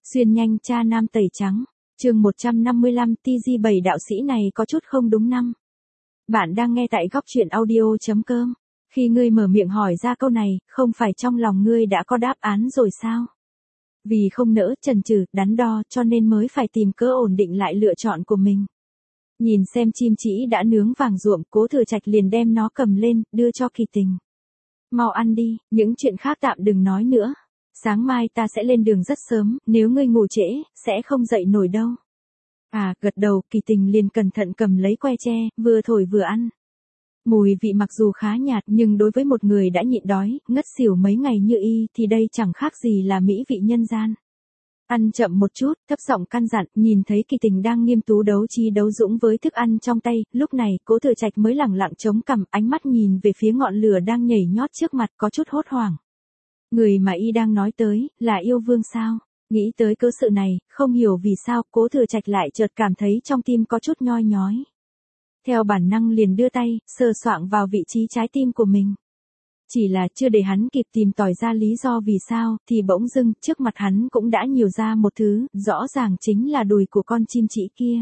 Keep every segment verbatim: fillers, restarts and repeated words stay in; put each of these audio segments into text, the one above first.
Xuyên nhanh cha nam tẩy trắng, chương một trăm năm mươi lăm tê giê bảy đạo sĩ này có chút không đúng năm. Bạn đang nghe tại góc truyện audio.com. Khi ngươi mở miệng hỏi ra câu này, không phải trong lòng ngươi đã có đáp án rồi sao? Vì không nỡ chần chừ, đắn đo cho nên mới phải tìm cớ ổn định lại lựa chọn của mình. Nhìn xem chim chỉ đã nướng vàng ruộm, Cố Thừa Trạch liền đem nó cầm lên, đưa cho Kỳ Tình. Mau ăn đi, những chuyện khác tạm đừng nói nữa. Sáng mai ta sẽ lên đường rất sớm, nếu ngươi ngủ trễ, sẽ không dậy nổi đâu. À, gật đầu, Kỳ Tình liền cẩn thận cầm lấy que tre, vừa thổi vừa ăn. Mùi vị mặc dù khá nhạt nhưng đối với một người đã nhịn đói, ngất xỉu mấy ngày như y thì đây chẳng khác gì là mỹ vị nhân gian. Ăn chậm một chút, thấp giọng căn dặn, nhìn thấy Kỳ Tình đang nghiêm tú đấu trí đấu dũng với thức ăn trong tay, lúc này Cố Thừa Trạch mới lẳng lặng chống cằm, ánh mắt nhìn về phía ngọn lửa đang nhảy nhót trước mặt, có chút hốt hoảng. Người mà y đang nói tới, là yêu vương sao? Nghĩ tới cớ sự này, không hiểu vì sao, Cố Thừa Trạch lại chợt cảm thấy trong tim có chút nhoi nhói. Theo bản năng liền đưa tay, sờ soạng vào vị trí trái tim của mình. Chỉ là chưa để hắn kịp tìm tòi ra lý do vì sao, thì bỗng dưng, trước mặt hắn cũng đã nhiều ra một thứ, rõ ràng chính là đùi của con chim chỉ kia.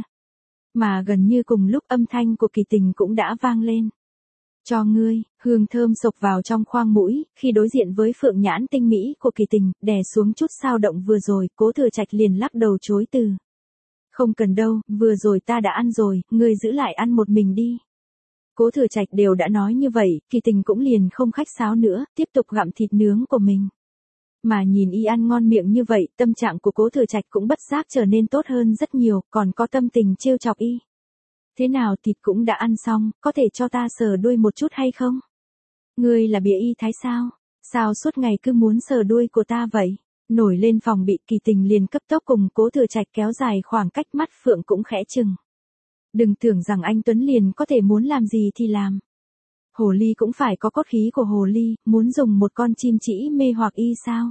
Mà gần như cùng lúc âm thanh của Kỳ Tình cũng đã vang lên. Cho ngươi, hương thơm sộc vào trong khoang mũi, khi đối diện với phượng nhãn tinh mỹ của Kỳ Tình, đè xuống chút sao động vừa rồi, Cố Thừa Trạch liền lắc đầu chối từ. Không cần đâu, vừa rồi ta đã ăn rồi, ngươi giữ lại ăn một mình đi. Cố Thừa Trạch đều đã nói như vậy, Kỳ Tình cũng liền không khách sáo nữa, tiếp tục gặm thịt nướng của mình. Mà nhìn y ăn ngon miệng như vậy, tâm trạng của Cố Thừa Trạch cũng bất giác trở nên tốt hơn rất nhiều, còn có tâm tình trêu chọc y. Thế nào thịt cũng đã ăn xong, có thể cho ta sờ đuôi một chút hay không? Ngươi là bịa y thái sao? Sao suốt ngày cứ muốn sờ đuôi của ta vậy? Nổi lên phòng bị, Kỳ Tình liền cấp tốc cùng Cố Thừa Trạch kéo dài khoảng cách, mắt phượng cũng khẽ chừng. Đừng tưởng rằng anh Tuấn liền có thể muốn làm gì thì làm. Hồ ly cũng phải có cốt khí của hồ ly, muốn dùng một con chim chỉ mê hoặc y sao?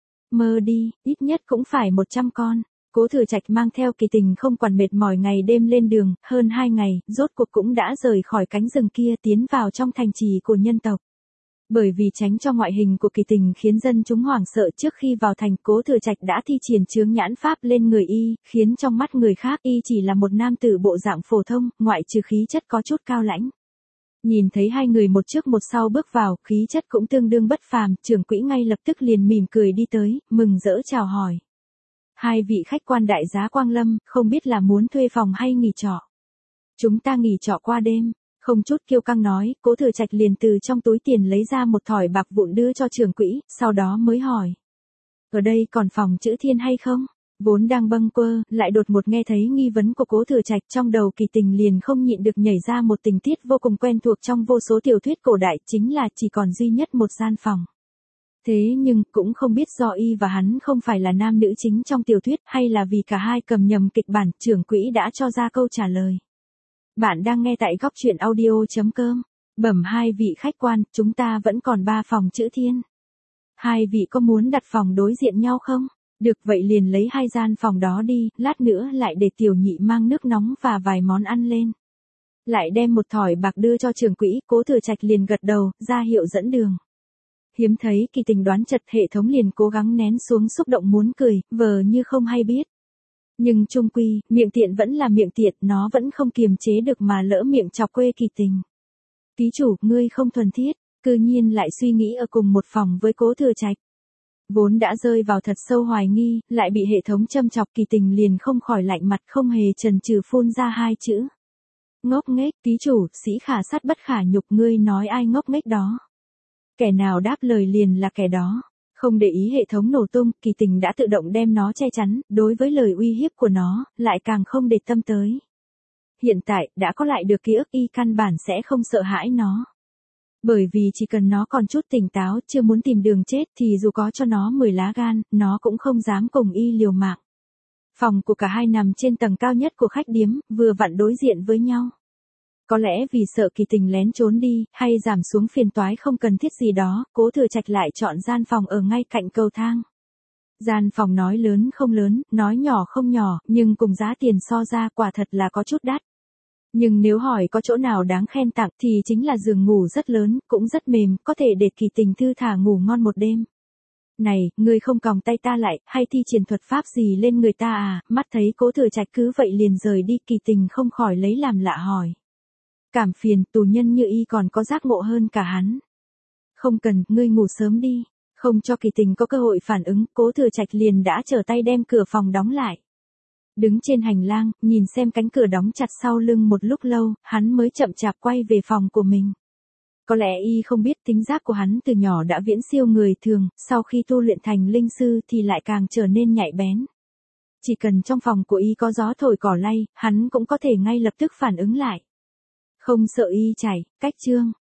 Mơ đi, ít nhất cũng phải một trăm con. Cố Thừa Trạch mang theo Kỳ Tình không quản mệt mỏi ngày đêm lên đường, hơn hai ngày, rốt cuộc cũng đã rời khỏi cánh rừng kia tiến vào trong thành trì của nhân tộc. Bởi vì tránh cho ngoại hình của Kỳ Tình khiến dân chúng hoảng sợ, trước khi vào thành, Cố Thừa Trạch đã thi triển chướng nhãn pháp lên người y, khiến trong mắt người khác y chỉ là một nam tử bộ dạng phổ thông, ngoại trừ khí chất có chút cao lãnh. Nhìn thấy hai người một trước một sau bước vào, khí chất cũng tương đương bất phàm, trưởng quỹ ngay lập tức liền mỉm cười đi tới, mừng rỡ chào hỏi. Hai vị khách quan đại giá Quang Lâm, không biết là muốn thuê phòng hay nghỉ trọ? Chúng ta nghỉ trọ qua đêm. Không chút kiêu căng nói, Cố Thừa Trạch liền từ trong túi tiền lấy ra một thỏi bạc vụn đưa cho trưởng quỹ, sau đó mới hỏi. Ở đây còn phòng chữ thiên hay không? Vốn đang bâng quơ, lại đột ngột nghe thấy nghi vấn của Cố Thừa Trạch, trong đầu Kỳ Tình liền không nhịn được nhảy ra một tình tiết vô cùng quen thuộc trong vô số tiểu thuyết cổ đại, chính là chỉ còn duy nhất một gian phòng. Thế nhưng, cũng không biết do y và hắn không phải là nam nữ chính trong tiểu thuyết, hay là vì cả hai cầm nhầm kịch bản, trưởng quỹ đã cho ra câu trả lời. Bạn đang nghe tại góc truyện audio.com. Bẩm hai vị khách quan, chúng ta vẫn còn ba phòng chữ thiên. Hai vị có muốn đặt phòng đối diện nhau không? Được, vậy liền lấy hai gian phòng đó đi, lát nữa lại để tiểu nhị mang nước nóng và vài món ăn lên. Lại đem một thỏi bạc đưa cho trưởng quỹ, Cố Thừa Trạch liền gật đầu, ra hiệu dẫn đường. Hiếm thấy Kỳ Tình đoán chật, hệ thống liền cố gắng nén xuống xúc động muốn cười, vờ như không hay biết. Nhưng chung quy, miệng tiện vẫn là miệng tiện, nó vẫn không kiềm chế được mà lỡ miệng chọc quê Kỳ Tình. Ký chủ, ngươi không thuần thiết, cư nhiên lại suy nghĩ ở cùng một phòng với Cố Thừa Trạch. Vốn đã rơi vào thật sâu hoài nghi, lại bị hệ thống châm chọc, Kỳ Tình liền không khỏi lạnh mặt, không hề chần chừ phun ra hai chữ. Ngốc nghếch, ký chủ, sĩ khả sát bất khả nhục, ngươi nói ai ngốc nghếch đó. Kẻ nào đáp lời liền là kẻ đó. Không để ý hệ thống nổ tung, Kỳ Tình đã tự động đem nó che chắn, đối với lời uy hiếp của nó, lại càng không để tâm tới. Hiện tại, đã có lại được ký ức, y căn bản sẽ không sợ hãi nó. Bởi vì chỉ cần nó còn chút tỉnh táo, chưa muốn tìm đường chết, thì dù có cho nó mười lá gan, nó cũng không dám cùng y liều mạng. Phòng của cả hai nằm trên tầng cao nhất của khách điếm, vừa vặn đối diện với nhau. Có lẽ vì sợ Kỳ Tình lén trốn đi, hay giảm xuống phiền toái không cần thiết gì đó, Cố Thừa Trạch lại chọn gian phòng ở ngay cạnh cầu thang. Gian phòng nói lớn không lớn, nói nhỏ không nhỏ, nhưng cùng giá tiền so ra quả thật là có chút đắt. Nhưng nếu hỏi có chỗ nào đáng khen tặng thì chính là giường ngủ rất lớn, cũng rất mềm, có thể để Kỳ Tình thư thả ngủ ngon một đêm. Này, ngươi không còng tay ta lại, hay thi triển thuật pháp gì lên người ta à, mắt thấy Cố Thừa Trạch cứ vậy liền rời đi, Kỳ Tình không khỏi lấy làm lạ hỏi. Cảm phiền, tù nhân như y còn có giác ngộ hơn cả hắn. Không cần, ngươi ngủ sớm đi. Không cho Kỳ Tình có cơ hội phản ứng, Cố Thừa Trạch liền đã trở tay đem cửa phòng đóng lại. Đứng trên hành lang, nhìn xem cánh cửa đóng chặt sau lưng một lúc lâu, hắn mới chậm chạp quay về phòng của mình. Có lẽ y không biết tính giác của hắn từ nhỏ đã viễn siêu người thường, sau khi tu luyện thành linh sư thì lại càng trở nên nhạy bén. Chỉ cần trong phòng của y có gió thổi cỏ lay, hắn cũng có thể ngay lập tức phản ứng lại. Không sợ y chảy, cách chương.